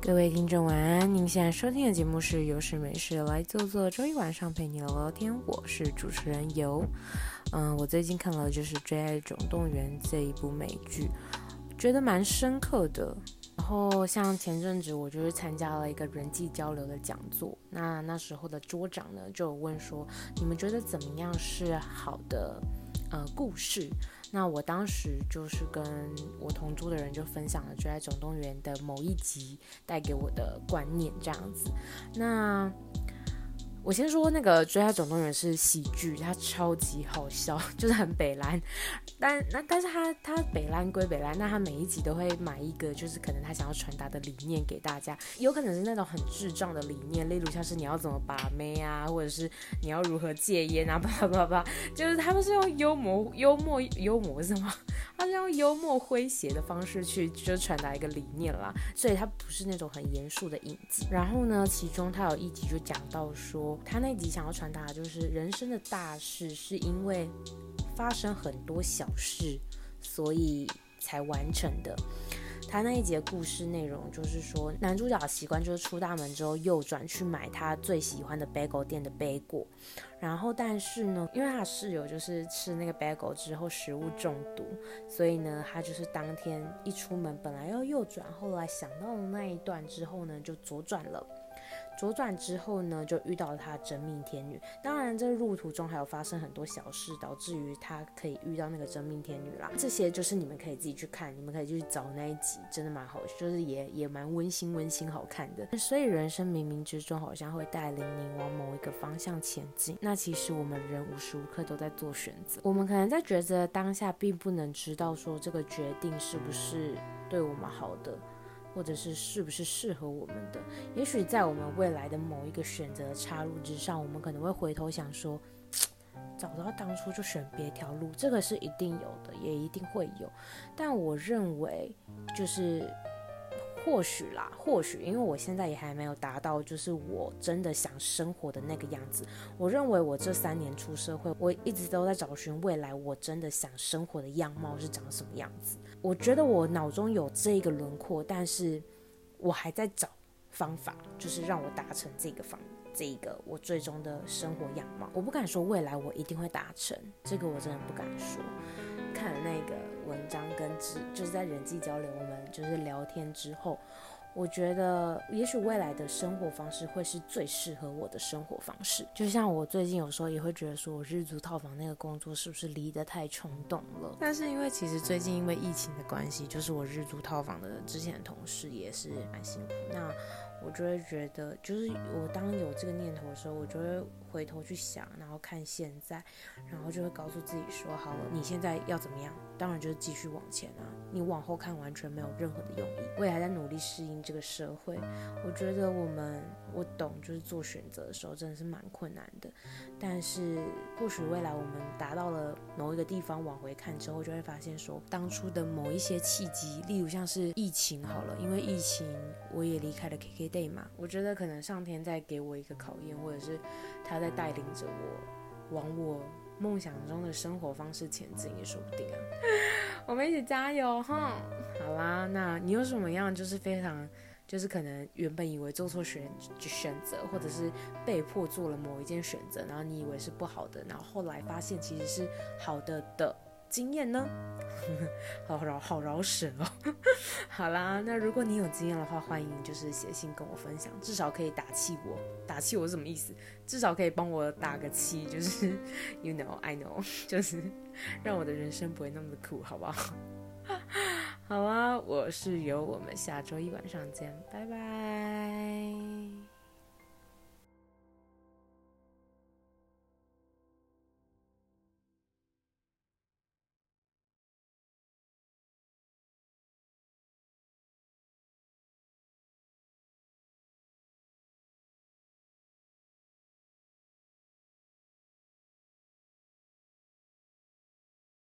各位听众晚安，您现在收听的节目是有事没事来做，周一晚上陪你聊聊天，我是主持人游。我最近看了就是《追爱总动员》这一部美剧，觉得蛮深刻的。然后像前阵子我就是参加了一个人际交流的讲座，那时候的桌长呢就有问说，你们觉得怎么样是好的故事？那我当时就是跟我同桌的人就分享了《追爱总动员》的某一集带给我的观念这样子。那我先说那个《追爱总动员》是喜剧，它超级好笑，就是很北蓝，但是他北蓝归北蓝，那他每一集都会买一个就是可能他想要传达的理念给大家，有可能是那种很智障的理念，例如像是你要怎么把妹啊，或者是你要如何戒烟啊，叭叭叭，就是他们是用幽默是什么？他是用幽默诙谐的方式去就传达一个理念啦，所以他不是那种很严肃的影集。然后呢，其中他有一集就讲到说，他那集想要传达的就是人生的大事是因为发生很多小事，所以才完成的。他那一集的故事内容就是说，男主角的习惯就是出大门之后右转去买他最喜欢的 bagel 店的 bagel， 然后但是呢，因为他的室友就是吃那个 bagel 之后食物中毒，所以呢，他就是当天一出门本来要右转，后来想到了那一段之后呢，就左转了。左转之后呢，就遇到了他的真命天女。当然，这路途中还有发生很多小事，导致于他可以遇到那个真命天女啦。这些就是你们可以自己去看，你们可以去找那一集，真的蛮好，就是也蛮温馨好看的。所以人生冥冥之中好像会带领你往某一个方向前进。那其实我们人无时无刻都在做选择，我们可能在抉择的当下，并不能知道说这个决定是不是对我们好的。或者是不是适合我们的，也许在我们未来的某一个选择的岔路之上，我们可能会回头想说，早知道当初就选别条路，这个是一定有的，也一定会有。但我认为就是或许因为我现在也还没有达到就是我真的想生活的那个样子。我认为我这3年出社会，我一直都在找寻未来我真的想生活的样貌是长什么样子。我觉得我脑中有这个轮廓，但是我还在找方法，就是让我达成这个我最终的生活样貌。我不敢说未来我一定会达成，这个我真的不敢说。看了那个文章跟就是在人际交流，我们就是聊天之后，我觉得也许未来的生活方式会是最适合我的生活方式。就像我最近有时候也会觉得说，我日租套房那个工作是不是离得太冲动了？但是因为其实最近因为疫情的关系，就是我日租套房的之前的同事也是蛮辛苦。那我就会觉得，就是我当有这个念头的时候，我就会回头去想，然后看现在，然后就会告诉自己说，好了，你现在要怎么样？当然就是继续往前啊，你往后看完全没有任何的用意。我也还在努力适应这个社会，我觉得我懂，就是做选择的时候真的是蛮困难的，但是或许未来我们达到了某一个地方，往回看之后，就会发现说，当初的某一些契机，例如像是疫情好了，因为疫情我也离开了 KKday 嘛，我觉得可能上天在给我一个考验，或者是他在带领着我往我梦想中的生活方式前进也说不定啊。我们一起加油哈！好啦，那你有什么样就是非常就是可能原本以为做错选择，或者是被迫做了某一件选择，然后你以为是不好的，然后后来发现其实是好的经验呢？好饶舌哦。好啦，那如果你有经验的话，欢迎就是写信跟我分享，至少可以打气我是什么意思？至少可以帮我打个气，就是 you know I know， 就是让我的人生不会那么的苦，好不好？好啊，我是游，我们下周一晚上见，拜拜。